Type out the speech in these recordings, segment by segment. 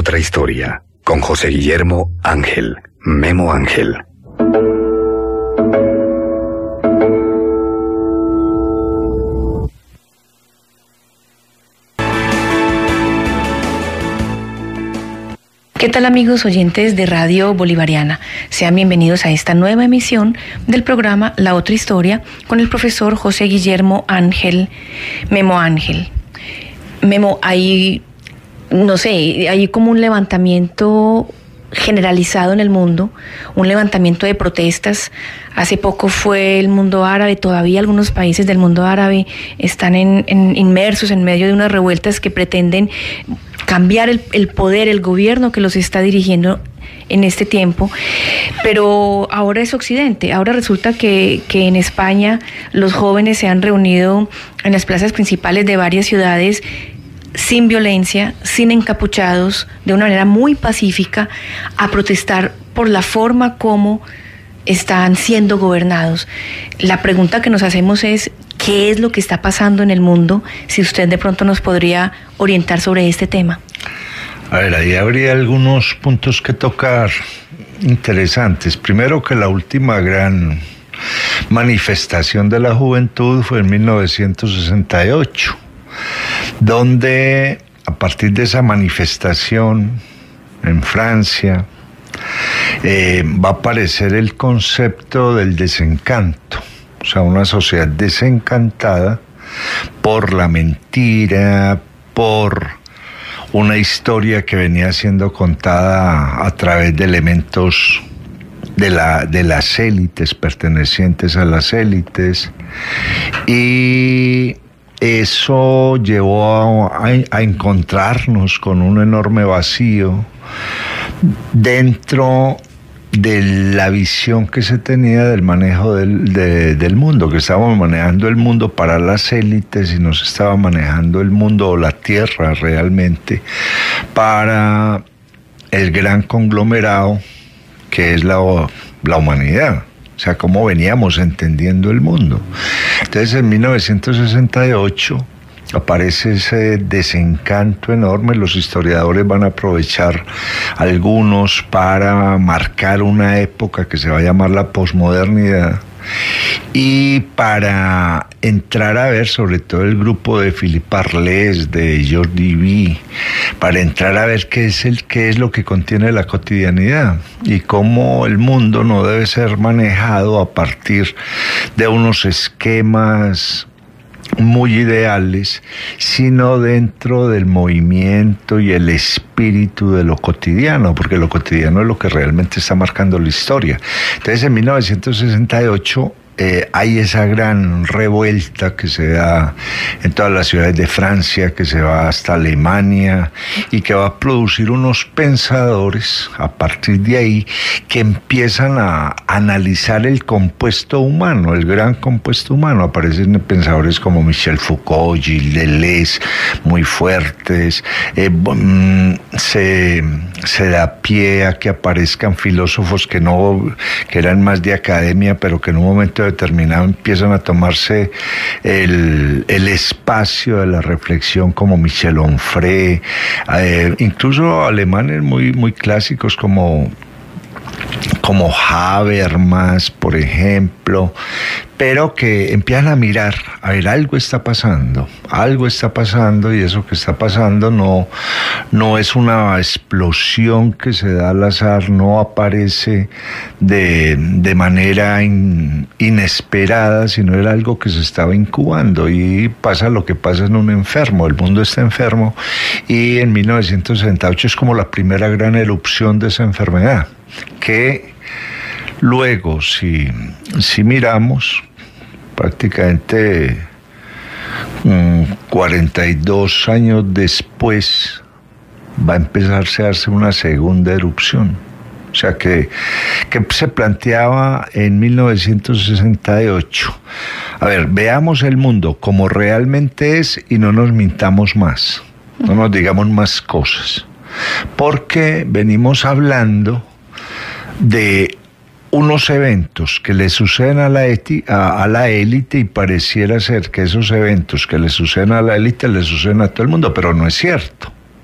otra historia, con José Guillermo Ángel, Memo Ángel. ¿Qué tal, amigos oyentes de Radio Bolivariana? Sean bienvenidos a esta nueva emisión del programa La Otra Historia con el profesor José Guillermo Ángel, Memo Ángel. Memo, hay como un levantamiento generalizado en el mundo, un levantamiento de protestas. Hace poco fue el mundo árabe, todavía algunos países del mundo árabe están inmersos en medio de unas revueltas que pretenden cambiar el poder, el gobierno que los está dirigiendo en este tiempo, pero ahora es Occidente. Ahora resulta que en España los jóvenes se han reunido en las plazas principales de varias ciudades sin violencia, sin encapuchados, de una manera muy pacífica, a protestar por la forma como están siendo gobernados. La pregunta que nos hacemos es: ¿qué es lo que está pasando en el mundo? Si usted de pronto nos podría orientar sobre este tema. A ver, ahí habría algunos puntos que tocar interesantes. Primero, que la última gran manifestación de la juventud fue en 1968, donde a partir de esa manifestación en Francia va a aparecer el concepto del desencanto. O sea, una sociedad desencantada por la mentira, por una historia que venía siendo contada a través de elementos de las élites, pertenecientes a las élites, y eso llevó a encontrarnos con un enorme vacío dentro de la visión que se tenía del manejo del mundo, que estábamos manejando el mundo para las élites y no se estaba manejando el mundo o la tierra realmente para el gran conglomerado que es la humanidad. O sea, cómo veníamos entendiendo el mundo. Entonces, en 1968 aparece ese desencanto enorme. Los historiadores van a aprovechar algunos para marcar una época que se va a llamar la posmodernidad, y para entrar a ver, sobre todo el grupo de Philippe Arlés, de Jordi V, para entrar a ver qué es lo que contiene la cotidianidad y cómo el mundo no debe ser manejado a partir de unos esquemas muy ideales, sino dentro del movimiento y el espíritu de lo cotidiano, porque lo cotidiano es lo que realmente está marcando la historia. Entonces, en 1968 hay esa gran revuelta que se da en todas las ciudades de Francia, que se va hasta Alemania y que va a producir unos pensadores a partir de ahí que empiezan a analizar el compuesto humano, el gran compuesto humano. Aparecen pensadores como Michel Foucault, Gilles Deleuze, muy fuertes. Se da pie a que aparezcan filósofos que eran más de academia, pero que en un momento determinado empiezan a tomarse el espacio de la reflexión, como Michel Onfray, incluso alemanes muy, muy clásicos como Habermas, por ejemplo, pero que empiezan a mirar, a ver, algo está pasando, y eso que está pasando no es una explosión que se da al azar, no aparece de manera inesperada, sino era algo que se estaba incubando, y pasa lo que pasa en un enfermo. El mundo está enfermo, y en 1968 es como la primera gran erupción de esa enfermedad, que luego, si miramos, prácticamente 42 años después va a empezarse a darse una segunda erupción. O sea, que se planteaba en 1968. A ver, veamos el mundo como realmente es y no nos mintamos más, no nos digamos más cosas, porque venimos hablando de unos eventos que le suceden a la élite, y pareciera ser que esos eventos que le suceden a la élite le suceden a todo el mundo, pero no es cierto.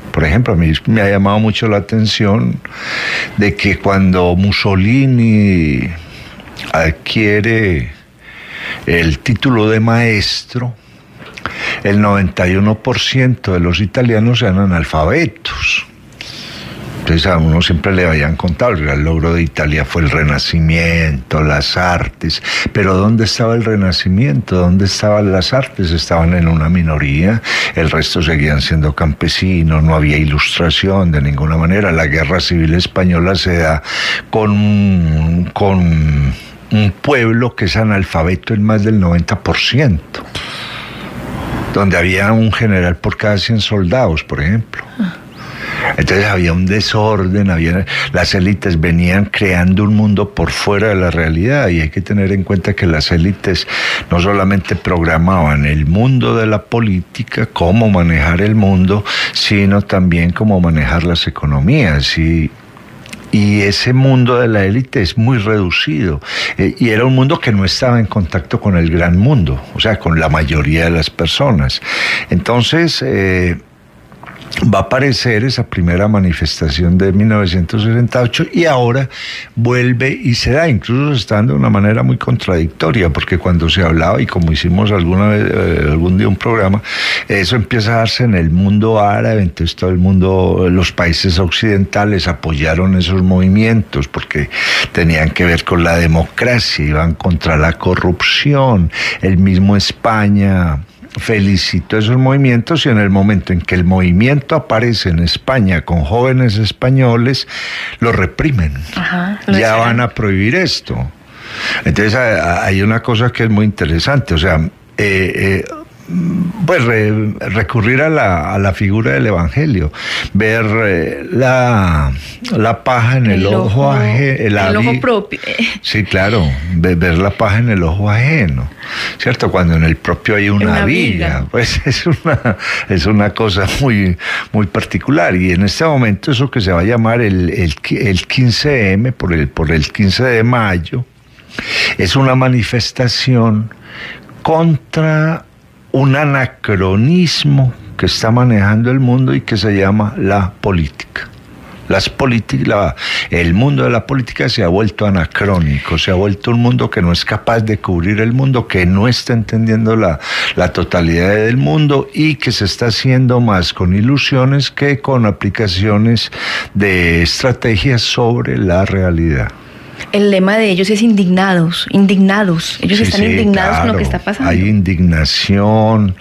Por ejemplo, a mí me ha llamado mucho la atención de que cuando Mussolini adquiere el título de maestro, el 91% de los italianos eran analfabetos. Entonces a uno siempre le habían contado, el gran logro de Italia fue el Renacimiento, las artes, pero ¿dónde estaba el Renacimiento? ¿Dónde estaban las artes? Estaban en una minoría, el resto seguían siendo campesinos, no había ilustración de ninguna manera. La Guerra Civil Española se da con un pueblo que es analfabeto en más del 90%, donde había un general por cada 100 soldados, por ejemplo. Entonces había un desorden, las élites venían creando un mundo por fuera de la realidad, y hay que tener en cuenta que las élites no solamente programaban el mundo de la política, cómo manejar el mundo, sino también cómo manejar las economías, y ese mundo de la élite es muy reducido, y era un mundo que no estaba en contacto con el gran mundo, o sea, con la mayoría de las personas. Entonces va a aparecer esa primera manifestación de 1968, y ahora vuelve y se da, incluso se está dando de una manera muy contradictoria, porque cuando se hablaba, y como hicimos alguna vez, algún día un programa, eso empieza a darse en el mundo árabe, entonces todo el mundo, los países occidentales apoyaron esos movimientos porque tenían que ver con la democracia, iban contra la corrupción. El mismo España felicitó esos movimientos, y en el momento en que el movimiento aparece en España con jóvenes españoles, lo reprimen. Ya van a prohibir esto. Entonces hay una cosa que es muy interesante, o sea, pues recurrir a la figura del Evangelio, ver la paja en el ojo ajeno, el ojo propio. Sí, claro, ver la paja en el ojo ajeno, ¿cierto? Cuando en el propio hay una viga, pues es una cosa muy, muy particular, y en este momento eso que se va a llamar el 15M, por el 15 de mayo, es una manifestación contra un anacronismo que está manejando el mundo y que se llama la política. El mundo de la política se ha vuelto anacrónico, se ha vuelto un mundo que no es capaz de cubrir el mundo, que no está entendiendo la totalidad del mundo, y que se está haciendo más con ilusiones que con aplicaciones de estrategias sobre la realidad. El lema de ellos es indignados. Ellos están indignados, claro, con lo que está pasando. Hay indignación.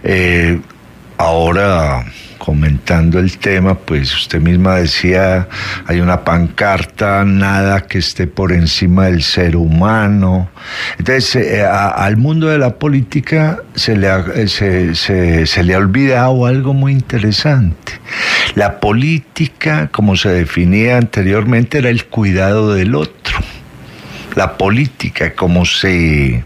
Ahora, comentando el tema, pues usted misma decía, hay una pancarta, nada que esté por encima del ser humano. Entonces, al mundo de la política se le ha olvidado algo muy interesante. La política, como se definía anteriormente, era el cuidado del otro. La política, como se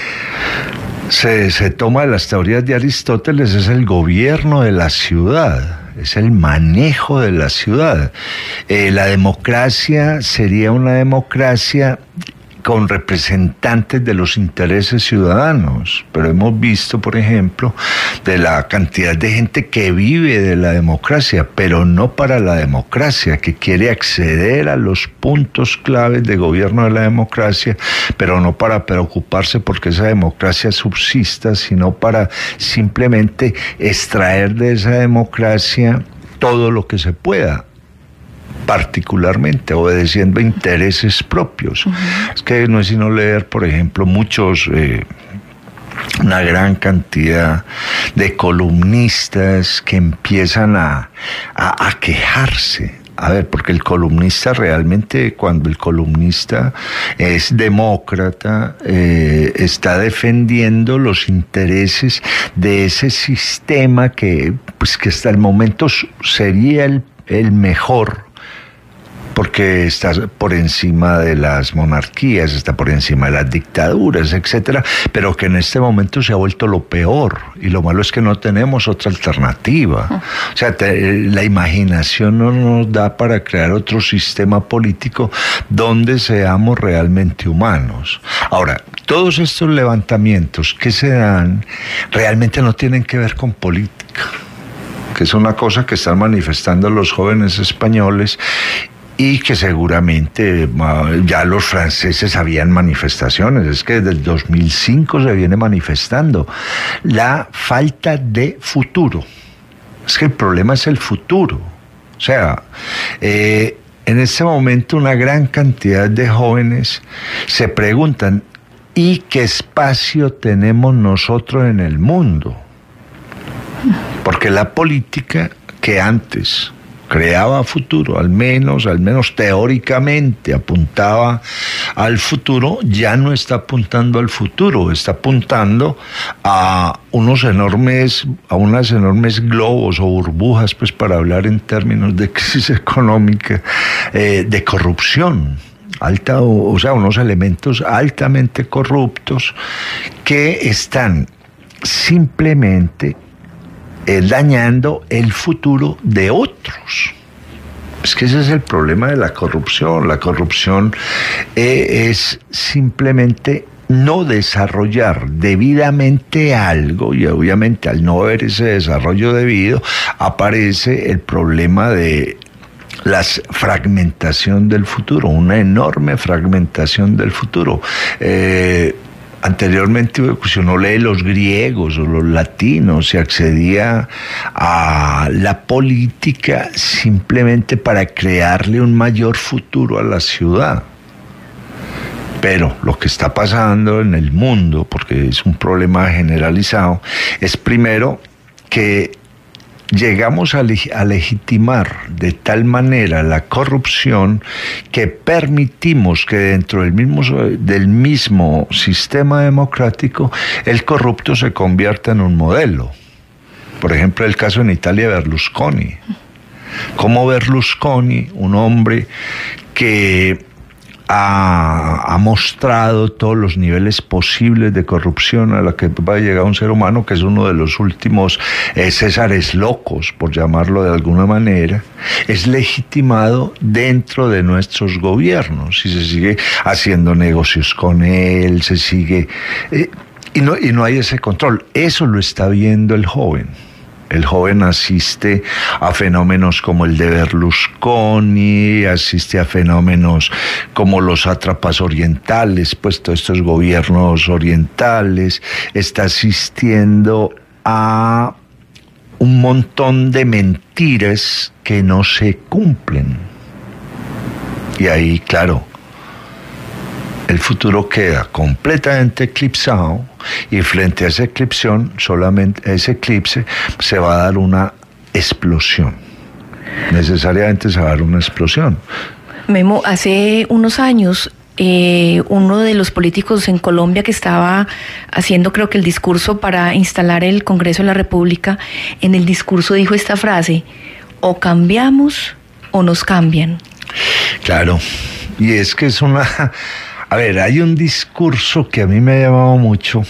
toma de las teorías de Aristóteles, es el gobierno de la ciudad, es el manejo de la ciudad. La democracia sería una democracia con representantes de los intereses ciudadanos, pero hemos visto, por ejemplo, de la cantidad de gente que vive de la democracia, pero no para la democracia, que quiere acceder a los puntos claves de gobierno de la democracia, pero no para preocuparse porque esa democracia subsista, sino para simplemente extraer de esa democracia todo lo que se pueda, particularmente obedeciendo intereses propios. Es que no es sino leer, por ejemplo, una gran cantidad de columnistas que empiezan a quejarse. A ver, porque el columnista realmente, cuando el columnista es demócrata, está defendiendo los intereses de ese sistema que hasta el momento sería el mejor, porque está por encima de las monarquías, está por encima de las dictaduras, etcétera, pero que en este momento se ha vuelto lo peor, y lo malo es que no tenemos otra alternativa. O sea, la imaginación no nos da para crear otro sistema político donde seamos realmente humanos. Ahora, todos estos levantamientos que se dan realmente no tienen que ver con política. que es una cosa que están manifestando los jóvenes españoles y que seguramente ya los franceses habían manifestaciones. Es que desde el 2005 se viene manifestando la falta de futuro. Es que el problema es el futuro. O sea, en este momento una gran cantidad de jóvenes se preguntan, ¿y qué espacio tenemos nosotros en el mundo? Porque la política que antes creaba futuro, al menos teóricamente apuntaba al futuro, ya no está apuntando al futuro, está apuntando a unos enormes globos o burbujas, pues para hablar en términos de crisis económica, de corrupción. O sea, unos elementos altamente corruptos que están simplemente dañando el futuro de otros. Es que ese es el problema de la corrupción. La corrupción es simplemente no desarrollar debidamente algo, y obviamente al no haber ese desarrollo debido, aparece el problema de la fragmentación del futuro, una enorme fragmentación del futuro. Anteriormente, si uno lee los griegos o los latinos, se accedía a la política simplemente para crearle un mayor futuro a la ciudad. Pero lo que está pasando en el mundo, porque es un problema generalizado, es primero que llegamos a legitimar de tal manera la corrupción que permitimos que dentro del mismo sistema democrático el corrupto se convierta en un modelo. Por ejemplo, el caso en Italia de Berlusconi. Como Berlusconi, un hombre que ha mostrado todos los niveles posibles de corrupción a la que va a llegar un ser humano, que es uno de los últimos Césares locos, por llamarlo de alguna manera, es legitimado dentro de nuestros gobiernos y se sigue haciendo negocios con él, se sigue... y no hay ese control. Eso lo está viendo el joven. El joven asiste a fenómenos como el de Berlusconi, asiste a fenómenos como los sátrapas orientales, pues todos estos gobiernos orientales, está asistiendo a un montón de mentiras que no se cumplen. Y ahí, claro, el futuro queda completamente eclipsado, y frente a esa eclipse se va a dar una explosión. Necesariamente se va a dar una explosión. Memo, hace unos años, uno de los políticos en Colombia que estaba haciendo, creo que el discurso para instalar el Congreso de la República, en el discurso dijo esta frase: o cambiamos o nos cambian. Claro, y es que es una... A ver, hay un discurso que a mí me ha llamado mucho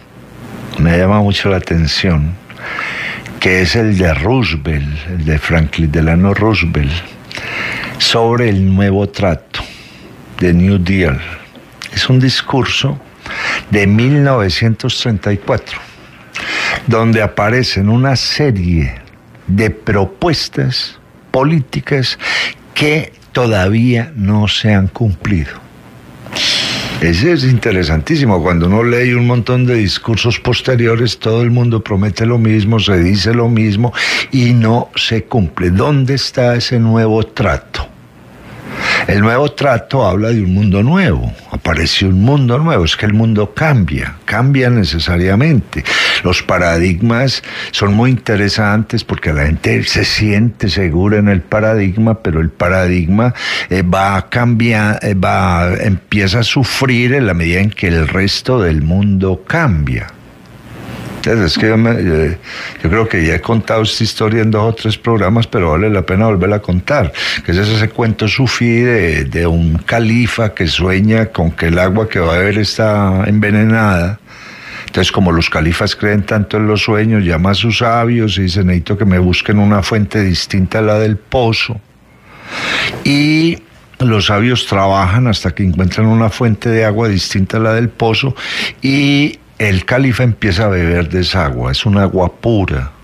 la atención, que es el de Roosevelt, el de Franklin Delano Roosevelt, sobre el nuevo trato, de New Deal. Es un discurso de 1934, donde aparecen una serie de propuestas políticas que todavía no se han cumplido. Ese es interesantísimo. Cuando uno lee un montón de discursos posteriores, todo el mundo promete lo mismo, se dice lo mismo y no se cumple. ¿Dónde está ese nuevo trato? El nuevo trato habla de un mundo nuevo. Aparece un mundo nuevo. Es que el mundo cambia necesariamente. Los paradigmas son muy interesantes porque la gente se siente segura en el paradigma, pero el paradigma va a cambiar, empieza a sufrir en la medida en que el resto del mundo cambia. Entonces, es que yo creo que ya he contado esta historia en 2 o 3 programas, pero vale la pena volverla a contar, que es ese cuento sufí de un califa que sueña con que el agua que va a beber está envenenada. Entonces, como los califas creen tanto en los sueños, llama a sus sabios y dice: necesito que me busquen una fuente distinta a la del pozo. Y los sabios trabajan hasta que encuentran una fuente de agua distinta a la del pozo, y el califa empieza a beber de esa agua. Es un agua pura.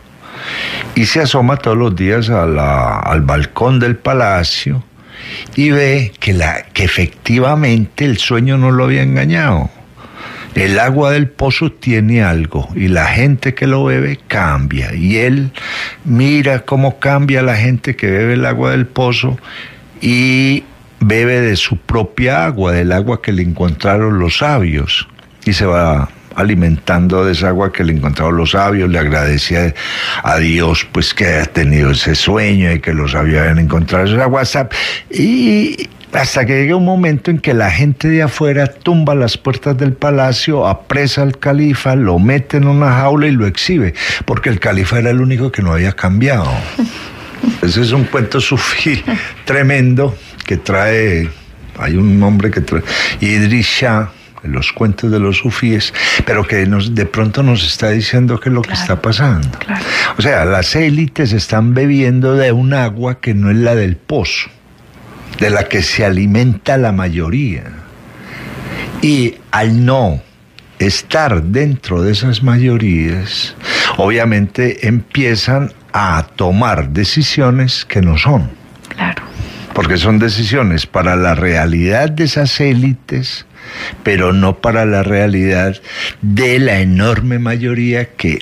y se asoma todos los días al balcón del palacio y ve que efectivamente el sueño no lo había engañado. El agua del pozo tiene algo y la gente que lo bebe cambia. Y él mira cómo cambia la gente que bebe el agua del pozo y bebe de su propia agua, del agua que le encontraron los sabios. Y se va alimentando de esa agua que le encontraron los sabios, le agradece a Dios pues que haya tenido ese sueño y que los sabios hayan encontrado esa agua. Y hasta que llega un momento en que la gente de afuera tumba las puertas del palacio, apresa al califa, lo mete en una jaula y lo exhibe, porque el califa era el único que no había cambiado. Ese es un cuento sufí tremendo que trae, hay un hombre que trae, Idris Shah, en los cuentos de los sufíes, pero que de pronto nos está diciendo qué es lo que está pasando. Claro. O sea, las élites están bebiendo de un agua que no es la del pozo, de la que se alimenta la mayoría. Y al no estar dentro de esas mayorías, obviamente empiezan a tomar decisiones que no son. Claro. Porque son decisiones para la realidad de esas élites, pero no para la realidad de la enorme mayoría que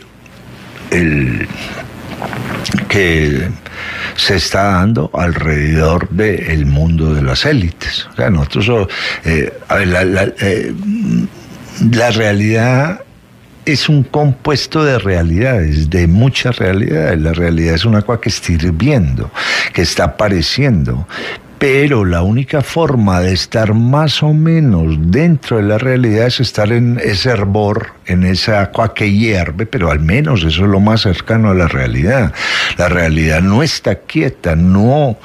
se está dando alrededor del mundo de las élites. O sea, nosotros, la realidad es un compuesto de realidades, de muchas realidades. La realidad es una cosa que está hirviendo, que está apareciendo. Pero la única forma de estar más o menos dentro de la realidad es estar en ese hervor, en esa agua que hierve, pero al menos eso es lo más cercano a la realidad. La realidad no está quieta, no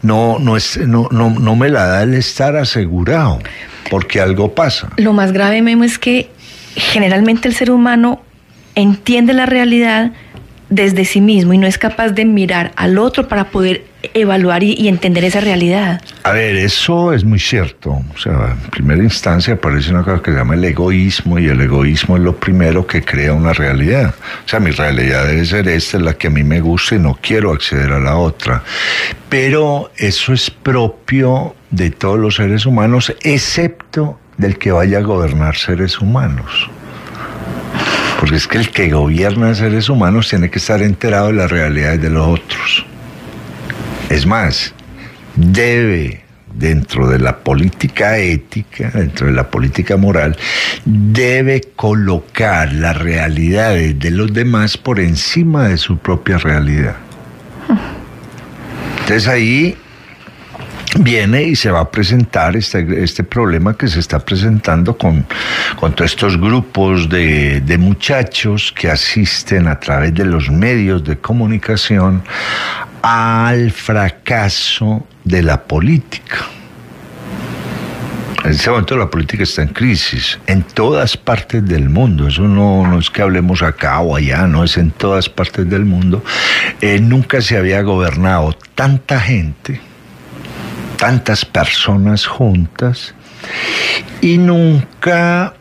me la da el estar asegurado, porque algo pasa. Lo más grave, Memo, es que generalmente el ser humano entiende la realidad desde sí mismo y no es capaz de mirar al otro para poder evaluar y entender esa realidad. A ver, eso es muy cierto. O sea, en primera instancia aparece una cosa que se llama el egoísmo, y el egoísmo es lo primero que crea una realidad. O sea, mi realidad debe ser esta, es la que a mí me gusta y no quiero acceder a la otra. Pero eso es propio de todos los seres humanos, excepto del que vaya a gobernar seres humanos. Porque es que el que gobierna seres humanos tiene que estar enterado de las realidades de los otros. Es más, debe, dentro de la política ética, dentro de la política moral, debe colocar las realidades de los demás por encima de su propia realidad. Entonces ahí viene y se va a presentar este problema que se está presentando con todos estos grupos de muchachos que asisten a través de los medios de comunicación al fracaso de la política. En este momento la política está en crisis, en todas partes del mundo. Eso no es que hablemos acá o allá, no, es en todas partes del mundo. Nunca se había gobernado tanta gente, tantas personas juntas, y nunca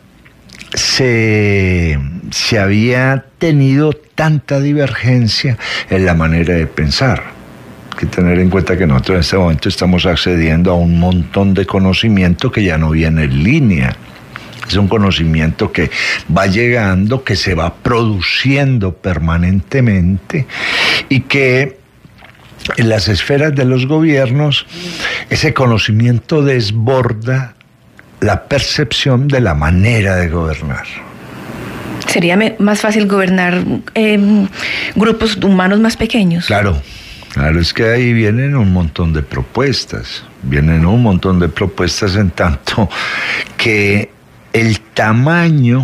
se había tenido tanta divergencia en la manera de pensar. Hay que tener en cuenta que nosotros en este momento estamos accediendo a un montón de conocimiento que ya no viene en línea. Es un conocimiento que va llegando, que se va produciendo permanentemente y que en las esferas de los gobiernos ese conocimiento desborda la percepción de la manera de gobernar. ¿Sería más fácil gobernar grupos humanos más pequeños? Claro, es que ahí vienen un montón de propuestas. En tanto que el tamaño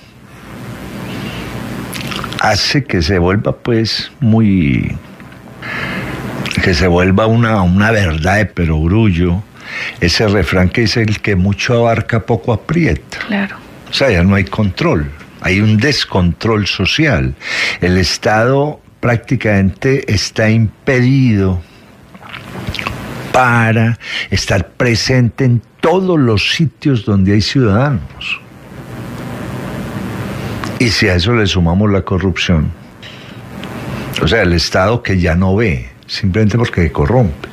hace que se vuelva pues que se vuelva una verdad de perogrullo, ese refrán que dice: el que mucho abarca poco aprieta. Claro. O sea, ya no hay control, hay un descontrol social. El Estado prácticamente está impedido para estar presente en todos los sitios donde hay ciudadanos. Y si a eso le sumamos la corrupción, O sea, el Estado que ya no ve, simplemente porque corrompe.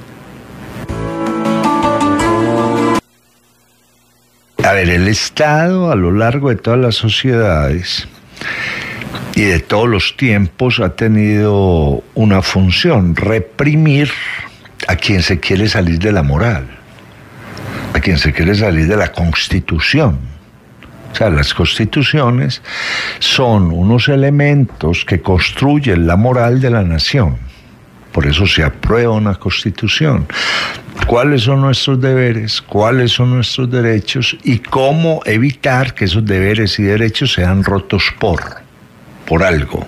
A ver, el Estado a lo largo de todas las sociedades y de todos los tiempos ha tenido una función: reprimir a quien se quiere salir de la moral, a quien se quiere salir de la Constitución. O sea, las constituciones son unos elementos que construyen la moral de la nación. Por eso se aprueba una constitución. ¿Cuáles son nuestros deberes? ¿Cuáles son nuestros derechos? Y cómo evitar que esos deberes y derechos sean rotos por algo.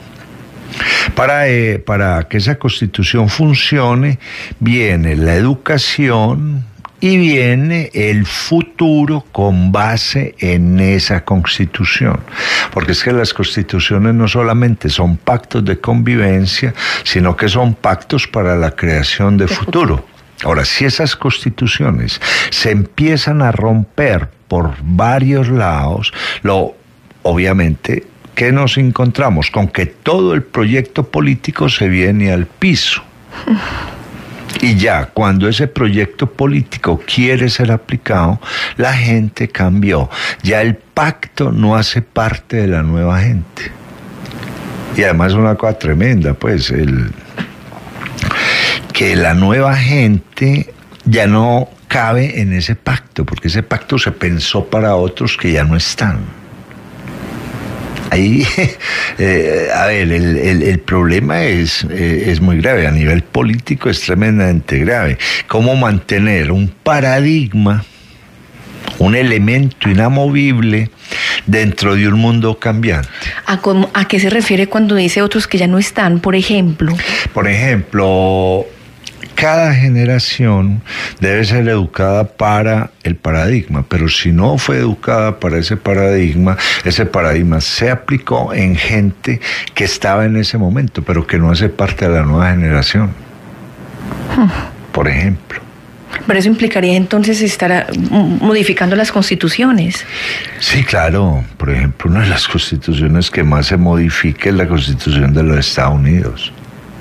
Para que esa constitución funcione, viene la educación y viene el futuro con base en esa constitución. Porque es que las constituciones no solamente son pactos de convivencia, sino que son pactos para la creación de futuro. Ahora, si esas constituciones se empiezan a romper por varios lados, obviamente, ¿qué nos encontramos? Con que todo el proyecto político se viene al piso. Y ya, cuando ese proyecto político quiere ser aplicado, la gente cambió. Ya el pacto no hace parte de la nueva gente. Y además una cosa tremenda, pues, que la nueva gente ya no cabe en ese pacto, porque ese pacto se pensó para otros que ya no están. Ahí, a ver, el problema es muy grave. A nivel político es tremendamente grave. ¿Cómo mantener un paradigma, un elemento inamovible dentro de un mundo cambiante? ¿A qué se refiere cuando dice otros que ya no están, por ejemplo? Por ejemplo, cada generación debe ser educada para el paradigma, pero si no fue educada para ese paradigma se aplicó en gente que estaba en ese momento, pero que no hace parte de la nueva generación. Por ejemplo. Pero eso implicaría entonces estar modificando las constituciones. Sí, claro. Por ejemplo, una de las constituciones que más se modifica es la Constitución de los Estados Unidos.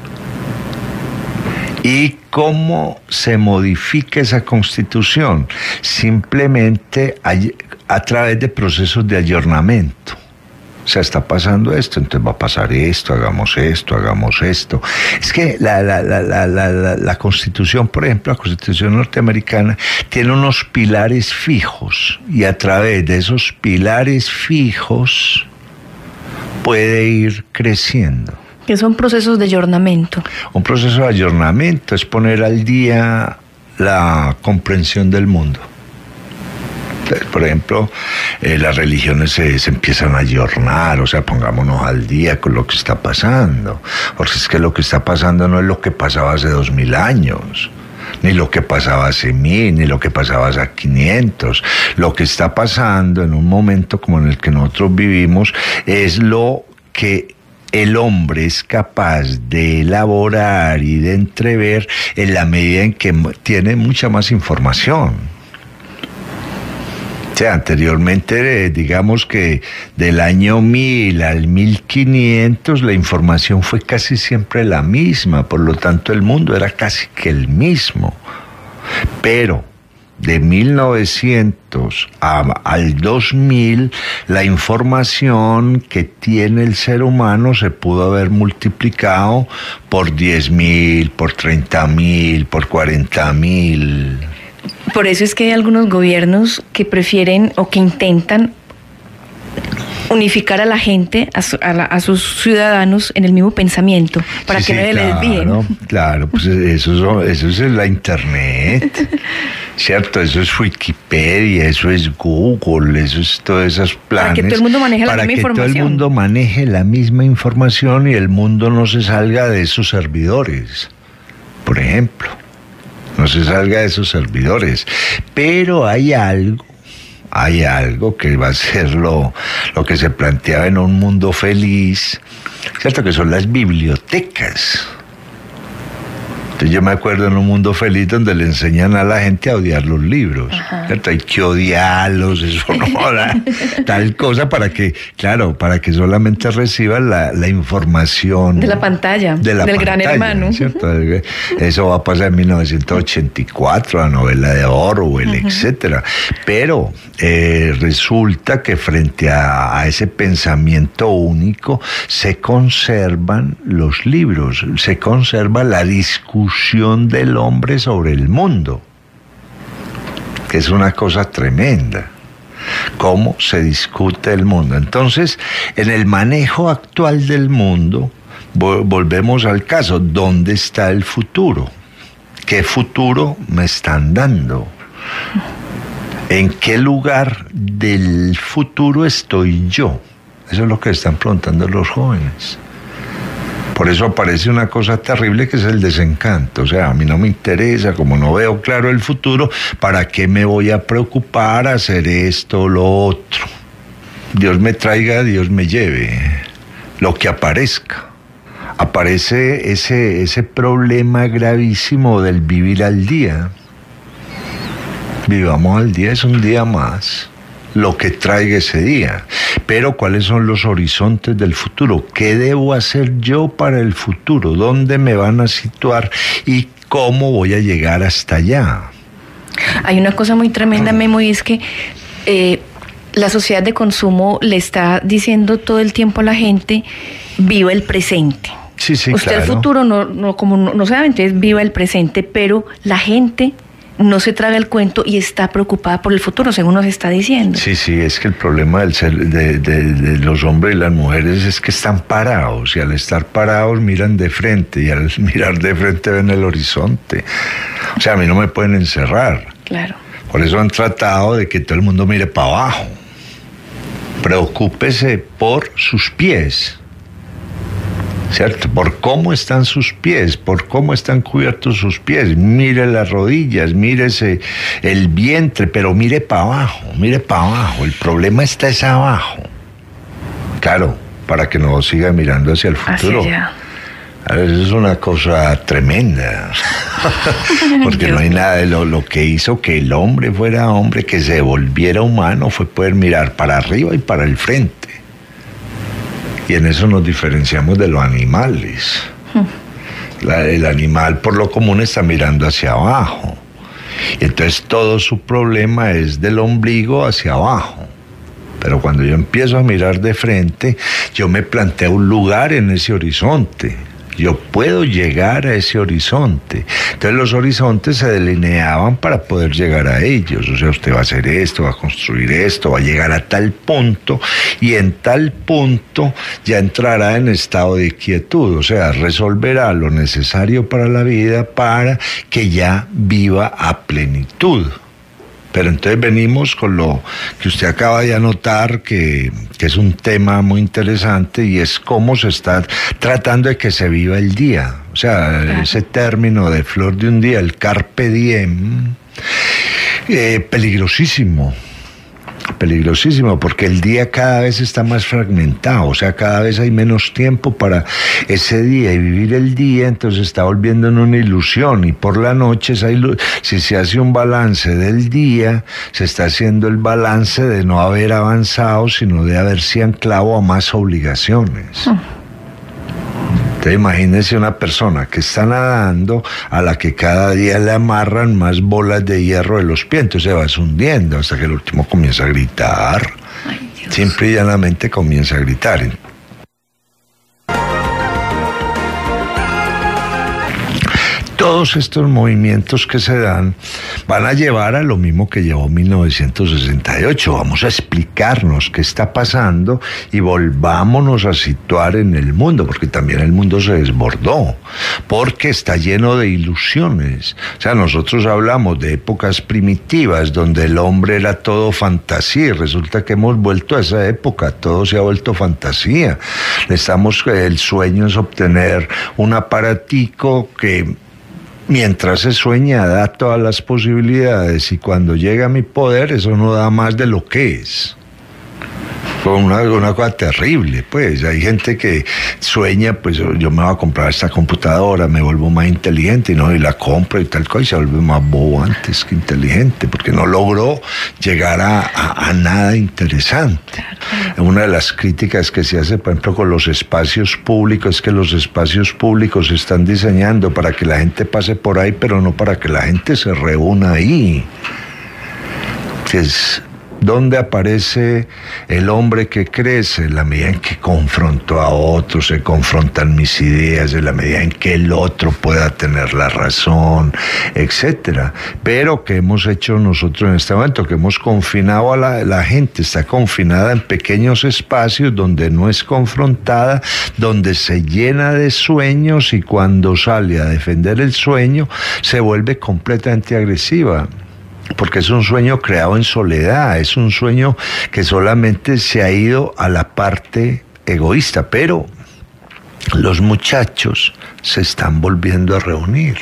¿Y cómo se modifica esa constitución? Simplemente a través de procesos de ayornamiento. O sea, está pasando esto, entonces va a pasar esto, hagamos esto, hagamos esto. Es que la Constitución, por ejemplo, la Constitución norteamericana, tiene unos pilares fijos y a través de esos pilares fijos puede ir creciendo. ¿Qué son procesos de ayornamiento? Un proceso de ayornamiento es poner al día la comprensión del mundo. Entonces, por ejemplo, las religiones se empiezan a ayornar, o sea, pongámonos al día con lo que está pasando. Porque es que lo que está pasando no es lo que pasaba hace 2000 años, ni lo que pasaba hace 1000, ni lo que pasaba hace 500. Lo que está pasando en un momento como en el que nosotros vivimos es lo que el hombre es capaz de elaborar y de entrever en la medida en que tiene mucha más información. O sea, anteriormente, digamos que del año 1000 al 1500, la información fue casi siempre la misma, por lo tanto el mundo era casi que el mismo. Pero de 1900 al 2000, la información que tiene el ser humano se pudo haber multiplicado por 10.000, por 30.000, por 40.000. Por eso es que hay algunos gobiernos que prefieren o que intentan unificar a la gente, a sus ciudadanos en el mismo pensamiento, para que no se les desvíen. Claro, pues eso es la Internet, ¿cierto? Eso es Wikipedia, eso es Google, eso es todos esos planes. Para que todo el mundo maneje la misma información. Para que todo el mundo maneje la misma información y el mundo no se salga de esos servidores, por ejemplo. No se salga de esos servidores. Pero hay algo que va a ser lo que se planteaba en un mundo feliz, ¿cierto? Que son las bibliotecas. Entonces yo me acuerdo en Un Mundo Feliz donde le enseñan a la gente a odiar los libros. ¿Cierto? Hay que odiarlos, eso no da tal cosa para que solamente reciban la información de la pantalla, del Gran Hermano. ¿Cierto? Eso va a pasar en 1984, la novela de Orwell, etcétera. Pero resulta que frente a ese pensamiento único se conservan los libros, se conserva la discusión del hombre sobre el mundo, que es una cosa tremenda. Cómo se discute el mundo. Entonces, en el manejo actual del mundo, volvemos al caso, ¿dónde está el futuro? ¿Qué futuro me están dando? ¿En qué lugar del futuro estoy yo? Eso es lo que están preguntando los jóvenes. Por eso aparece una cosa terrible que es el desencanto. O sea, a mí no me interesa, como no veo claro el futuro, ¿para qué me voy a preocupar a hacer esto o lo otro? Dios me traiga, Dios me lleve, lo que aparezca. Aparece ese problema gravísimo del vivir al día. Vivamos al día, es un día más, lo que traiga ese día. Pero ¿cuáles son los horizontes del futuro? ¿Qué debo hacer yo para el futuro? ¿Dónde me van a situar? ¿Y cómo voy a llegar hasta allá? Hay una cosa muy tremenda, Memo, y es que la sociedad de consumo le está diciendo todo el tiempo a la gente, viva el presente. Sí, Usted claro. El futuro no sabe, entonces viva el presente, pero la gente no se traga el cuento y está preocupada por el futuro, según nos está diciendo. Sí, es que el problema de los hombres y las mujeres es que están parados, y al estar parados miran de frente, y al mirar de frente ven el horizonte. O sea, a mí no me pueden encerrar. Claro. Por eso han tratado de que todo el mundo mire para abajo. Preocúpese por sus pies, ¿cierto? Por cómo están sus pies, por cómo están cubiertos sus pies. Mire las rodillas, mírese el vientre, pero mire para abajo, mire para abajo. El problema está es abajo. Claro, para que no siga mirando hacia el futuro. Hacia allá. A veces es una cosa tremenda, porque no hay nada de lo que hizo que el hombre fuera hombre, que se volviera humano, fue poder mirar para arriba y para el frente. Y en eso nos diferenciamos de los animales. El animal por lo común está mirando hacia abajo. Y entonces todo su problema es del ombligo hacia abajo. Pero cuando yo empiezo a mirar de frente, yo me planteo un lugar en ese horizonte. Yo puedo llegar a ese horizonte. Entonces los horizontes se delineaban para poder llegar a ellos. O sea, usted va a hacer esto, va a construir esto, va a llegar a tal punto, y en tal punto ya entrará en estado de quietud. O sea, resolverá lo necesario para la vida para que ya viva a plenitud. Pero entonces venimos con lo que usted acaba de anotar, que es un tema muy interesante, y es cómo se está tratando de que se viva el día. O sea, claro, ese término de flor de un día, el carpe diem, peligrosísimo, porque el día cada vez está más fragmentado, o sea, cada vez hay menos tiempo para ese día, y vivir el día entonces está volviendo en una ilusión, y por la noche si se hace un balance del día, se está haciendo el balance de no haber avanzado, sino de haberse anclado a más obligaciones. Entonces imagínense una persona que está nadando, a la que cada día le amarran más bolas de hierro de los pies, entonces se va hundiendo hasta que el último comienza a gritar. Simple y llanamente comienza a gritar. Todos estos movimientos que se dan van a llevar a lo mismo que llevó 1968. Vamos a explicarnos qué está pasando y volvámonos a situar en el mundo, porque también el mundo se desbordó, porque está lleno de ilusiones. O sea, nosotros hablamos de épocas primitivas donde el hombre era todo fantasía, y resulta que hemos vuelto a esa época, todo se ha vuelto fantasía. El sueño es obtener un aparatico que, mientras se sueña, da todas las posibilidades, y cuando llega a mi poder, eso no da más de lo que es. Una cosa terrible, pues. Hay gente que sueña, pues yo me voy a comprar esta computadora, me vuelvo más inteligente, y la compro y tal cosa, y se vuelve más bobo antes que inteligente, porque no logró llegar a nada interesante. Claro. Una de las críticas que se hace, por ejemplo, con los espacios públicos, es que los espacios públicos se están diseñando para que la gente pase por ahí, pero no para que la gente se reúna ahí. Es ¿dónde aparece el hombre que crece? En la medida en que confronto a otros, se confrontan mis ideas, en la medida en que el otro pueda tener la razón, etcétera. Pero ¿qué hemos hecho nosotros en este momento? Que hemos confinado a la gente, está confinada en pequeños espacios donde no es confrontada, donde se llena de sueños, y cuando sale a defender el sueño se vuelve completamente agresiva. Porque es un sueño creado en soledad, es un sueño que solamente se ha ido a la parte egoísta, pero los muchachos se están volviendo a reunir.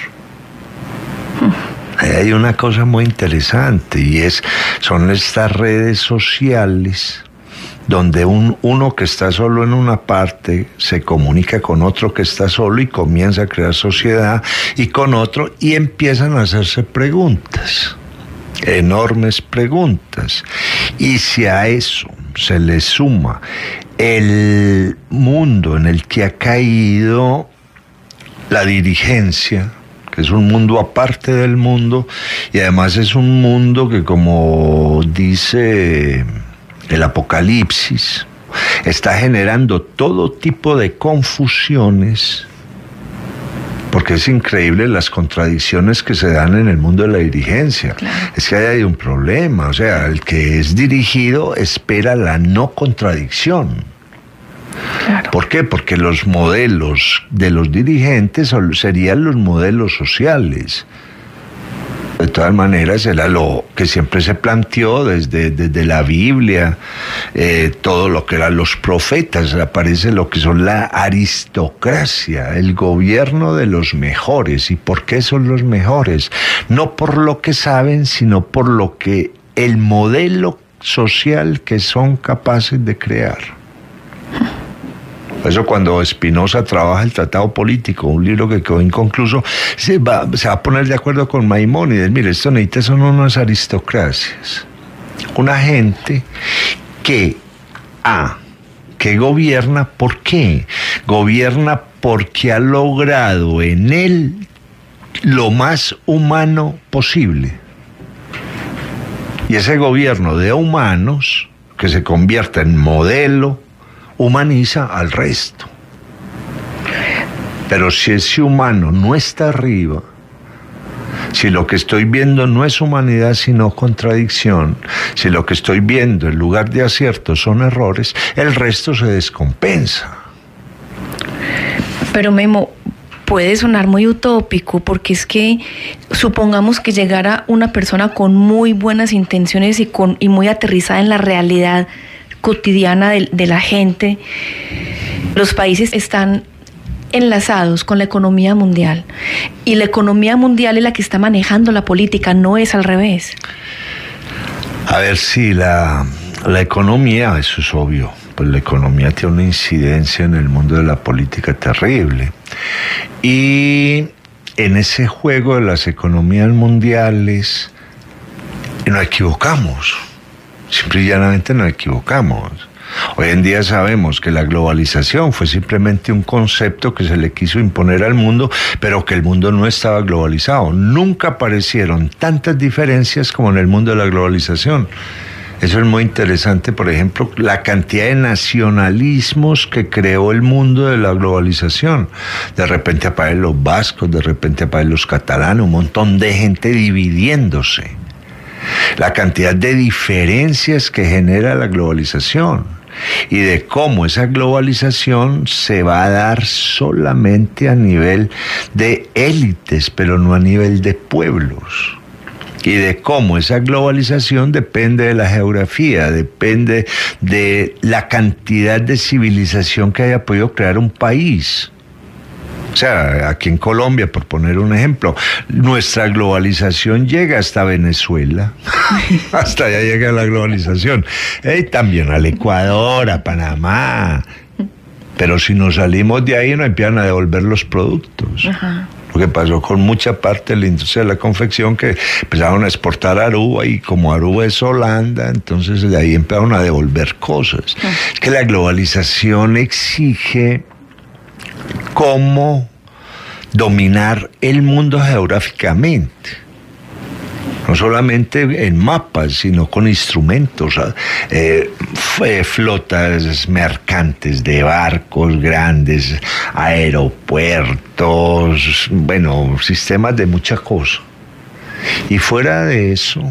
Ahí hay una cosa muy interesante, y son estas redes sociales donde uno que está solo en una parte se comunica con otro que está solo y comienza a crear sociedad, y con otro, y empiezan a hacerse preguntas. Enormes preguntas. Y si a eso se le suma el mundo en el que ha caído la dirigencia, que es un mundo aparte del mundo, y además es un mundo que, como dice el Apocalipsis, está generando todo tipo de confusiones, porque es increíble las contradicciones que se dan en el mundo de la dirigencia. Claro. Es que hay un problema, o sea, el que es dirigido espera la no contradicción. Claro. ¿Por qué? Porque los modelos de los dirigentes serían los modelos sociales. De todas maneras, era lo que siempre se planteó desde la Biblia, todo lo que eran los profetas. Aparece lo que son la aristocracia, el gobierno de los mejores. ¿Y por qué son los mejores? No por lo que saben, sino por lo que el modelo social que son capaces de crear. Por eso cuando Spinoza trabaja el Tratado Político, un libro que quedó inconcluso, se va a poner de acuerdo con Maimónides. Mire, esto necesita son unas aristocracias. Una gente que gobierna, ¿por qué? Gobierna porque ha logrado en él lo más humano posible. Y ese gobierno de humanos, que se convierte en modelo, humaniza al resto. Pero si ese humano no está arriba, si lo que estoy viendo no es humanidad sino contradicción, si lo que estoy viendo en lugar de aciertos son errores, el resto se descompensa. Pero Memo, puede sonar muy utópico, porque es que supongamos que llegara una persona con muy buenas intenciones y muy aterrizada en la realidad cotidiana de la gente. Los países están enlazados con la economía mundial, y la economía mundial es la que está manejando la política, no es al revés. A ver, sí, la economía, eso es obvio, pues la economía tiene una incidencia en el mundo de la política terrible, y en ese juego de las economías mundiales nos equivocamos. Simple y llanamente nos equivocamos. Hoy en día sabemos que la globalización fue simplemente un concepto que se le quiso imponer al mundo, pero que el mundo no estaba globalizado. Nunca aparecieron tantas diferencias como en el mundo de la globalización. Eso es muy interesante, por ejemplo, la cantidad de nacionalismos que creó el mundo de la globalización. De repente aparecen los vascos, de repente aparecen los catalanes, un montón de gente dividiéndose. La cantidad de diferencias que genera la globalización, y de cómo esa globalización se va a dar solamente a nivel de élites, pero no a nivel de pueblos. Y de cómo esa globalización depende de la geografía, depende de la cantidad de civilización que haya podido crear un país. O sea, aquí en Colombia, por poner un ejemplo, nuestra globalización llega hasta Venezuela. Hasta allá llega la globalización. Y también al Ecuador, a Panamá. Pero si nos salimos de ahí, nos empiezan a devolver los productos. Ajá. Lo que pasó con mucha parte de la industria de la confección, que empezaron a exportar a Aruba, y como Aruba es Holanda, entonces de ahí empezaron a devolver cosas. Es que la globalización exige cómo dominar el mundo geográficamente. No solamente en mapas, sino con instrumentos, flotas mercantes de barcos grandes, aeropuertos, bueno, sistemas de mucha cosa. Y fuera de eso,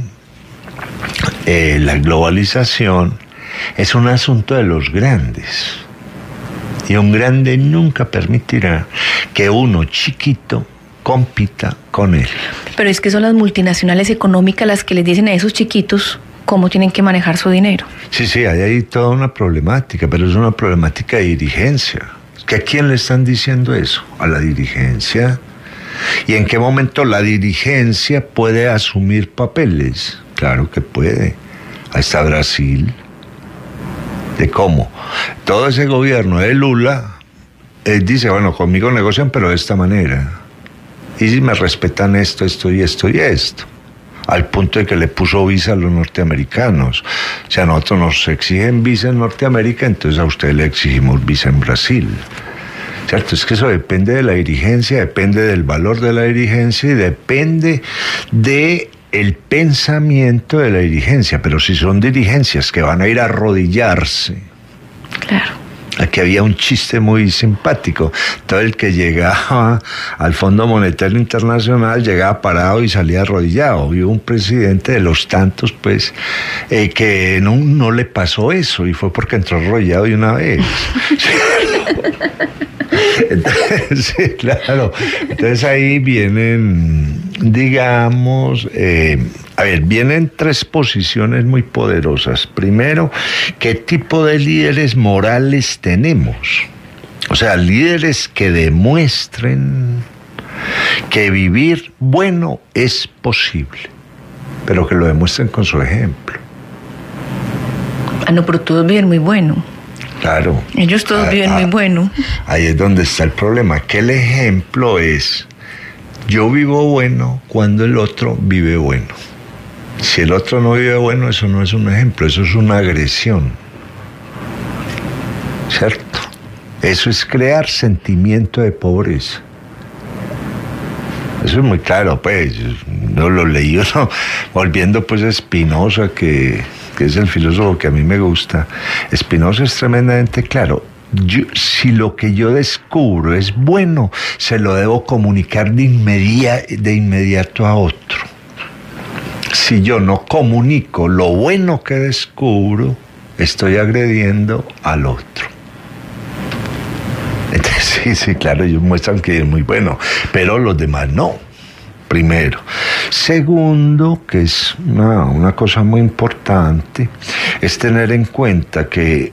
la globalización es un asunto de los grandes. Y un grande nunca permitirá que uno chiquito compita con él. Pero es que son las multinacionales económicas las que les dicen a esos chiquitos cómo tienen que manejar su dinero. Sí, hay ahí toda una problemática, pero es una problemática de dirigencia. ¿Que a quién le están diciendo eso? A la dirigencia. ¿Y en qué momento la dirigencia puede asumir papeles? Claro que puede. Ahí está Brasil. ¿De cómo? Todo ese gobierno de Lula dice, bueno, conmigo negocian, pero de esta manera. Y si me respetan esto y esto y esto. Al punto de que le puso visa a los norteamericanos. O sea, nosotros nos exigen visa en Norteamérica, entonces a ustedes le exigimos visa en Brasil. ¿Cierto? Es que eso depende de la dirigencia, depende del valor de la dirigencia y depende de el pensamiento de la dirigencia. Pero si son dirigencias que van a ir a arrodillarse. Claro. Aquí había un chiste muy simpático. Todo el que llegaba al Fondo Monetario Internacional llegaba parado y salía arrodillado. Y hubo un presidente de los tantos, pues, que no le pasó eso, y fue porque entró arrodillado de una vez. Entonces, sí, claro. Entonces ahí vienen, digamos, vienen tres posiciones muy poderosas. Primero, ¿qué tipo de líderes morales tenemos? O sea, líderes que demuestren que vivir bueno es posible, pero que lo demuestren con su ejemplo. Ah, no, pero todos viven muy bueno. Claro. Ellos todos viven muy bueno. Ahí es donde está el problema, que el ejemplo es, yo vivo bueno cuando el otro vive bueno. Si el otro no vive bueno, eso no es un ejemplo, eso es una agresión. ¿Cierto? Eso es crear sentimiento de pobreza. Eso es muy claro, pues. No lo leí, ¿no? Volviendo pues a Spinoza, que es el filósofo que a mí me gusta. Spinoza es tremendamente claro. Si lo que yo descubro es bueno, se lo debo comunicar de inmediato a otro. Si yo no comunico lo bueno que descubro, estoy agrediendo al otro. Entonces, sí, claro, ellos muestran que es muy bueno, pero los demás no. Primero. Segundo, que es una cosa muy importante, es tener en cuenta que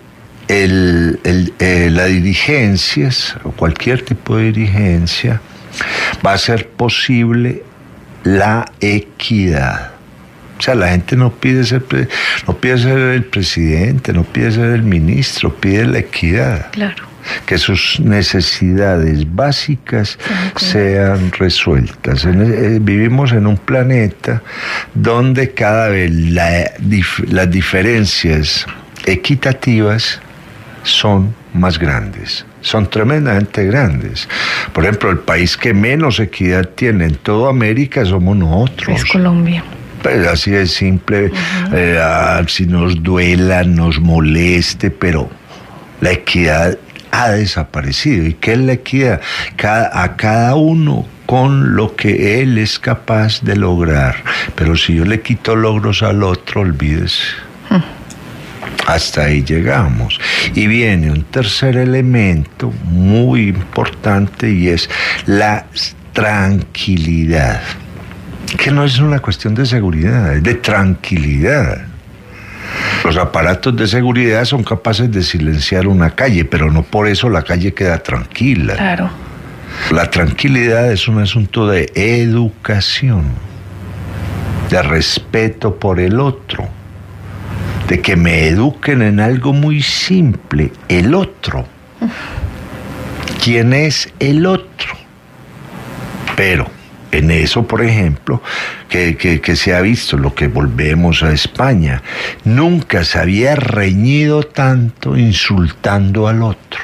la dirigencia, o cualquier tipo de dirigencia, va a ser posible la equidad. O sea, la gente no pide ser el presidente, no pide ser el ministro, pide la equidad. Claro. Que sus necesidades básicas sean resueltas. Vivimos en un planeta donde cada vez las diferencias equitativas son más grandes, son tremendamente grandes. Por ejemplo, el país que menos equidad tiene en toda América somos nosotros. Es Colombia. Pues así de simple, si nos duela, nos moleste, pero la equidad ha desaparecido. ¿Y qué es la equidad? A cada uno con lo que él es capaz de lograr. Pero si yo le quito logros al otro, olvídese. Hasta ahí llegamos. Y viene un tercer elemento muy importante, y es la tranquilidad. Que no es una cuestión de seguridad, es de tranquilidad. Los aparatos de seguridad son capaces de silenciar una calle, pero no por eso la calle queda tranquila. Claro. La tranquilidad es un asunto de educación, de respeto por el otro, de que me eduquen en algo muy simple, el otro. ¿Quién es el otro? Pero en eso, por ejemplo, que se ha visto, lo que volvemos a España, nunca se había reñido tanto insultando al otro.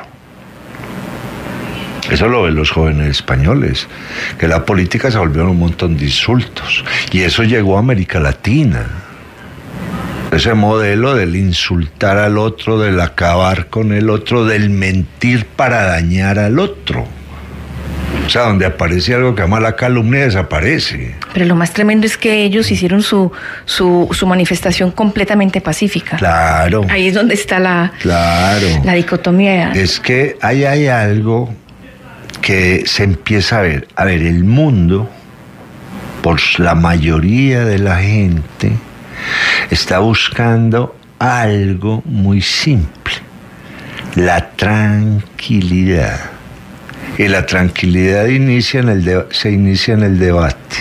Eso lo ven los jóvenes españoles, que la política se volvió un montón de insultos, y eso llegó a América Latina. Ese modelo del insultar al otro, del acabar con el otro, del mentir para dañar al otro. O sea, donde aparece algo que llama la calumnia, desaparece. Pero lo más tremendo es que ellos hicieron su manifestación completamente pacífica. Claro. Ahí es donde está la dicotomía. Es que ahí hay algo que se empieza a ver. A ver, el mundo, por la mayoría de la gente, está buscando algo muy simple: la tranquilidad. Y la tranquilidad se inicia en el debate.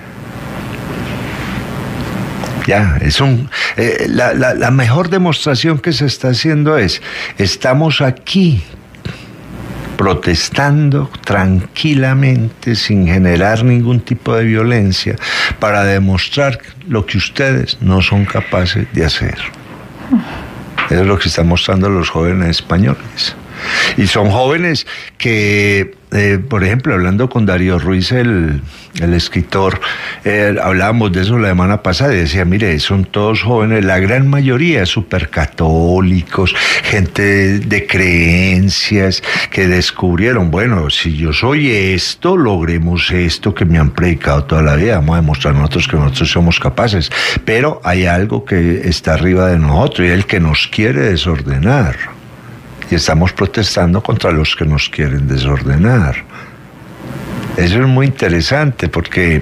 Ya, la mejor demostración que se está haciendo es: estamos aquí protestando tranquilamente, sin generar ningún tipo de violencia, para demostrar lo que ustedes no son capaces de hacer. Eso es lo que están mostrando los jóvenes españoles. Y son jóvenes que, por ejemplo, hablando con Darío Ruiz, el escritor, hablábamos de eso la semana pasada, y decía, mire, son todos jóvenes, la gran mayoría súper católicos, gente de creencias, que descubrieron, bueno, si yo soy esto, logremos esto que me han predicado toda la vida, vamos a demostrar nosotros que nosotros somos capaces, pero hay algo que está arriba de nosotros, y es el que nos quiere desordenar. Y estamos protestando contra los que nos quieren desordenar. Eso es muy interesante porque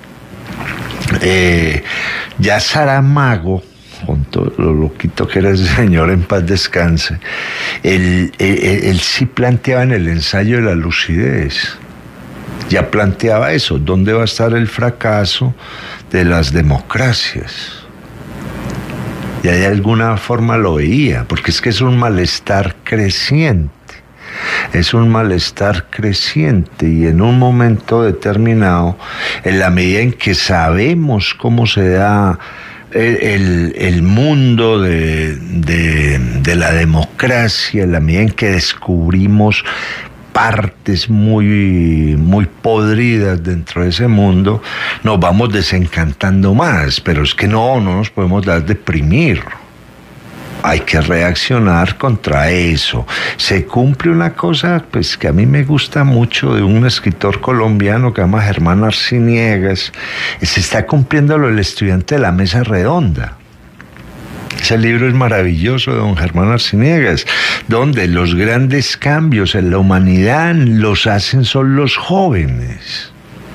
ya Saramago, con todo lo loquito que era ese señor, en paz descanse, él sí planteaba en el ensayo de la lucidez, ya planteaba eso: ¿dónde va a estar el fracaso de las democracias? Y de alguna forma lo veía, porque es que es un malestar creciente. Es un malestar creciente, y en un momento determinado, en la medida en que sabemos cómo se da el mundo de la democracia, en la medida en que descubrimos partes muy podridas dentro de ese mundo, nos vamos desencantando más. Pero es que no nos podemos dar deprimir. Hay que reaccionar contra eso. Se cumple una cosa, pues, que a mí me gusta mucho, de un escritor colombiano que se llama Germán Arciniegas. Se está cumpliendo lo del estudiante de la mesa redonda. Ese libro es maravilloso, de don Germán Arciniegas, donde los grandes cambios en la humanidad los hacen son los jóvenes.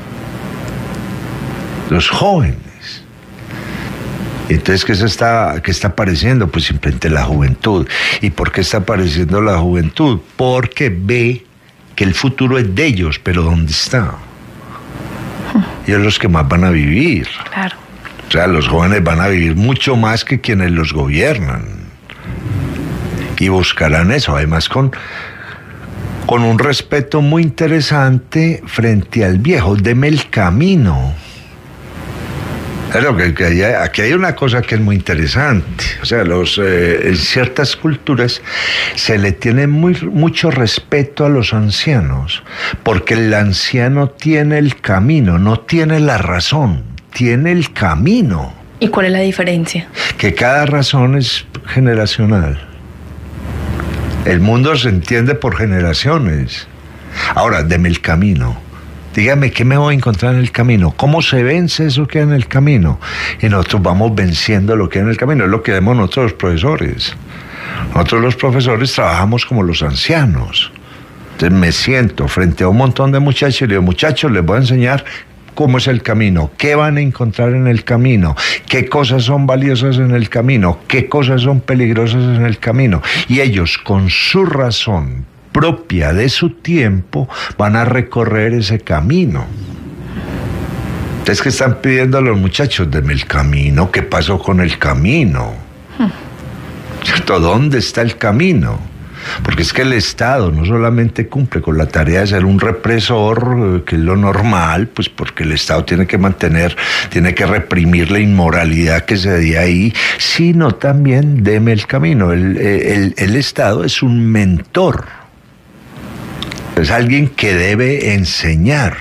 Los jóvenes. Entonces, ¿qué está apareciendo? Pues simplemente la juventud. ¿Y por qué está apareciendo la juventud? Porque ve que el futuro es de ellos, pero ¿dónde está? Ellos los que más van a vivir. Claro. O sea, los jóvenes van a vivir mucho más que quienes los gobiernan. Y buscarán eso, además con un respeto muy interesante frente al viejo. Deme el camino. Claro, que aquí hay una cosa que es muy interesante. O sea, en ciertas culturas se le tiene mucho respeto a los ancianos, porque el anciano tiene el camino, no tiene la razón. Tiene el camino. ¿Y cuál es la diferencia? Que cada razón es generacional. El mundo se entiende por generaciones. Ahora, deme el camino. Dígame, ¿qué me voy a encontrar en el camino? ¿Cómo se vence eso que hay en el camino? Y nosotros vamos venciendo lo que hay en el camino. Es lo que vemos nosotros los profesores. Nosotros los profesores trabajamos como los ancianos. Entonces me siento frente a un montón de muchachos y le digo, muchachos, les voy a enseñar cómo es el camino, qué van a encontrar en el camino, qué cosas son valiosas en el camino, qué cosas son peligrosas en el camino. Y ellos, con su razón, propia de su tiempo, van a recorrer ese camino. Es que están pidiendo a los muchachos, deme el camino. ¿Qué pasó con el camino? ¿Cierto? ¿Dónde está el camino? Porque es que el Estado no solamente cumple con la tarea de ser un represor, que es lo normal, pues porque el Estado tiene que reprimir la inmoralidad que se dé ahí, sino también deme el camino. El Estado es un mentor, es alguien que debe enseñar,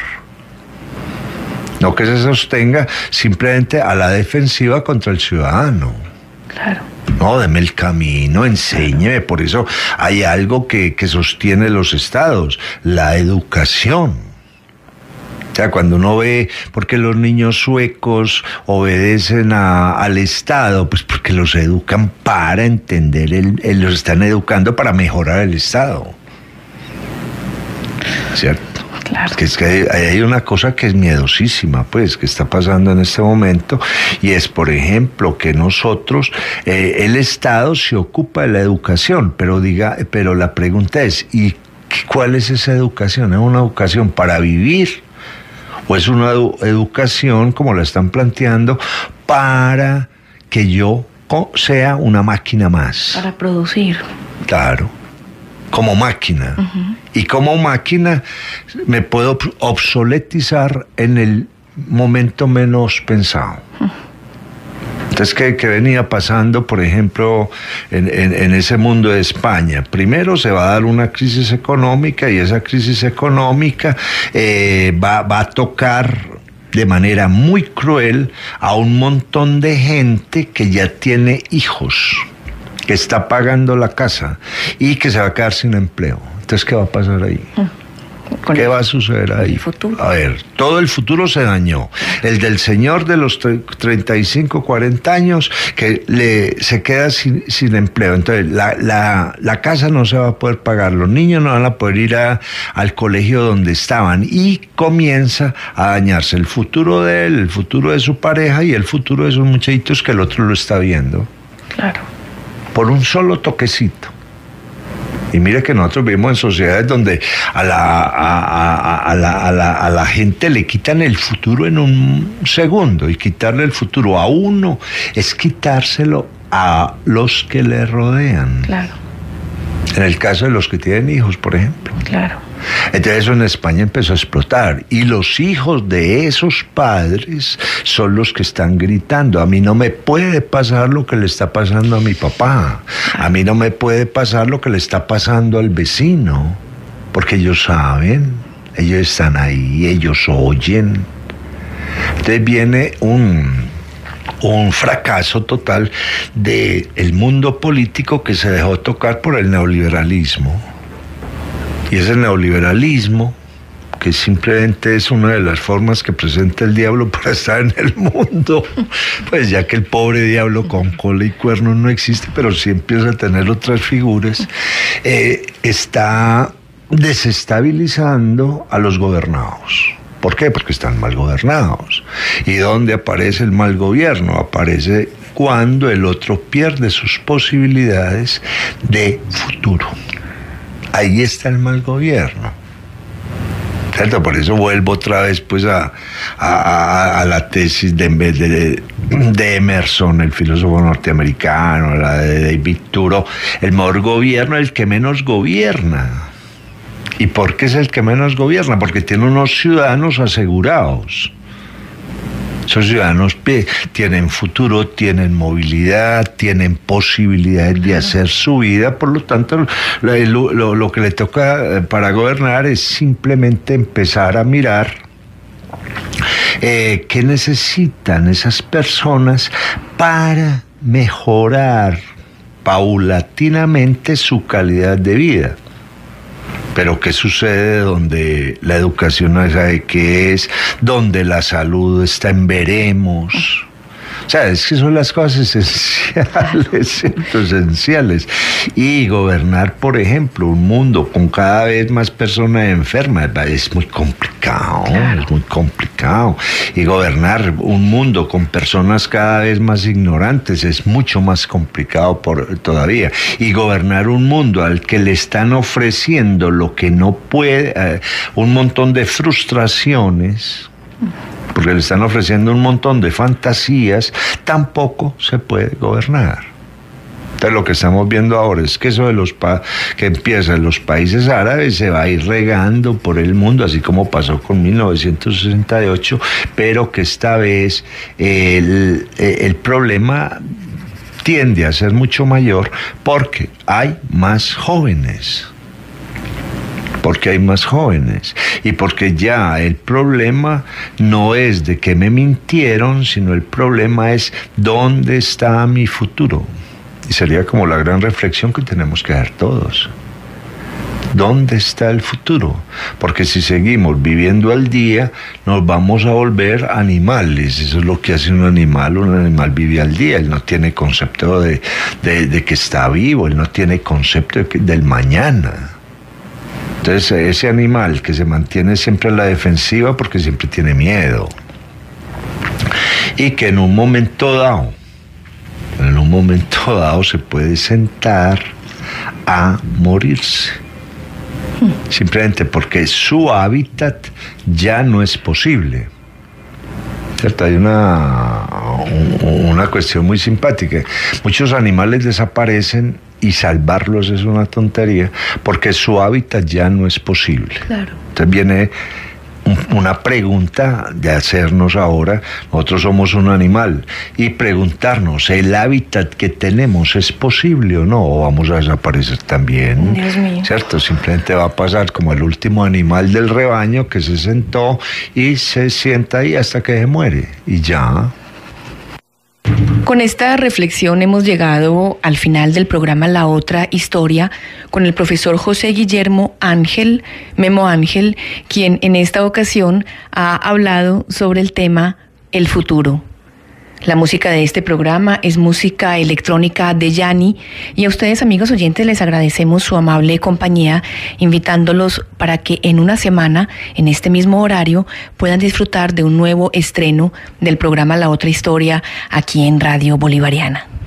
no que se sostenga simplemente a la defensiva contra el ciudadano. Claro. No, deme el camino, enséñeme. Por eso hay algo que sostiene los estados, la educación. O sea, cuando uno ve por qué los niños suecos obedecen al Estado, pues porque los educan para entender, los están educando para mejorar el Estado. ¿Cierto? Claro. Es que hay una cosa que es miedosísima, pues, que está pasando en este momento, y es, por ejemplo, que nosotros, el Estado se ocupa de la educación, pero la pregunta es, ¿y cuál es esa educación? ¿Es una educación para vivir? ¿O es una educación, como la están planteando, para que yo sea una máquina más? Para producir. Claro, como máquina. Uh-huh. Y como máquina me puedo obsoletizar en el momento menos pensado. Uh-huh. Entonces, ¿qué venía pasando, por ejemplo, en ese mundo de España? Primero se va a dar una crisis económica, y esa crisis económica va a tocar de manera muy cruel a un montón de gente que ya tiene hijos, que está pagando la casa y que se va a quedar sin empleo. Entonces, ¿qué va a pasar ahí? ¿Qué va a suceder ahí? El futuro. A ver, todo el futuro se dañó. El del señor de los 35, 40 años que se queda sin empleo. Entonces, la casa no se va a poder pagar, los niños no van a poder ir al colegio donde estaban, y comienza a dañarse el futuro de él, el futuro de su pareja y el futuro de esos muchachitos que el otro lo está viendo. Claro. Por un solo toquecito. Y mire que nosotros vivimos en sociedades donde a la gente le quitan el futuro en un segundo, y quitarle el futuro a uno es quitárselo a los que le rodean. Claro. En el caso de los que tienen hijos, por ejemplo. Claro. Entonces eso en España empezó a explotar, y los hijos de esos padres son los que están gritando: a mí no me puede pasar lo que le está pasando a mi papá, a mí no me puede pasar lo que le está pasando al vecino, porque ellos saben, ellos están ahí, ellos oyen. Entonces viene un fracaso total del mundo político, que se dejó tocar por el neoliberalismo. Y ese neoliberalismo, que simplemente es una de las formas que presenta el diablo para estar en el mundo, pues ya que el pobre diablo con cola y cuernos no existe, pero sí empieza a tener otras figuras, está desestabilizando a los gobernados. ¿Por qué? Porque están mal gobernados. ¿Y dónde aparece el mal gobierno? Aparece cuando el otro pierde sus posibilidades de futuro. Ahí está el mal gobierno. ¿Cierto? Por eso vuelvo otra vez pues a la tesis de Emerson, el filósofo norteamericano, la de David Thoreau. El mejor gobierno es el que menos gobierna. ¿Y por qué es el que menos gobierna? Porque tiene unos ciudadanos asegurados. Esos ciudadanos tienen futuro, tienen movilidad, tienen posibilidades de hacer su vida. Por lo tanto, lo que le toca para gobernar es simplemente empezar a mirar qué necesitan esas personas para mejorar paulatinamente su calidad de vida. Pero ¿qué sucede donde la educación no sabe qué es, donde la salud está en veremos, O sea, es que son las cosas esenciales, ¿cierto? Esenciales. Y gobernar, por ejemplo, un mundo con cada vez más personas enfermas es muy complicado, claro. Es muy complicado. Y gobernar un mundo con personas cada vez más ignorantes es mucho más complicado todavía. Y gobernar un mundo al que le están ofreciendo lo que no puede, un montón de frustraciones, porque le están ofreciendo un montón de fantasías, tampoco se puede gobernar. Entonces lo que estamos viendo ahora es que eso de que empieza en los países árabes se va a ir regando por el mundo, así como pasó con 1968, pero que esta vez el problema tiende a ser mucho mayor porque hay más jóvenes. Porque hay más jóvenes y porque ya el problema no es de que me mintieron, sino el problema es ¿dónde está mi futuro? Y sería como la gran reflexión que tenemos que hacer todos. ¿Dónde está el futuro? Porque si seguimos viviendo al día, nos vamos a volver animales. Eso es lo que hace un animal. Un animal vive al día. Él no tiene concepto de que está vivo. Él no tiene concepto del mañana. Entonces, ese animal que se mantiene siempre a la defensiva porque siempre tiene miedo. Y que en un momento dado se puede sentar a morirse. Simplemente porque su hábitat ya no es posible. ¿Cierto? Hay una cuestión muy simpática. Muchos animales desaparecen y salvarlos es una tontería porque su hábitat ya no es posible. Claro. Entonces viene una pregunta de hacernos ahora, nosotros somos un animal, y preguntarnos, ¿el hábitat que tenemos es posible o no? ¿O vamos a desaparecer también? Dios mío. ¿Cierto? Simplemente va a pasar como el último animal del rebaño que se sentó y se sienta ahí hasta que se muere, y ya. Con esta reflexión hemos llegado al final del programa La Otra Historia con el profesor José Guillermo Ángel, Memo Ángel, quien en esta ocasión ha hablado sobre el tema El futuro. La música de este programa es música electrónica de Yanni y a ustedes, amigos oyentes, les agradecemos su amable compañía, invitándolos para que en una semana, en este mismo horario, puedan disfrutar de un nuevo estreno del programa La Otra Historia aquí en Radio Bolivariana.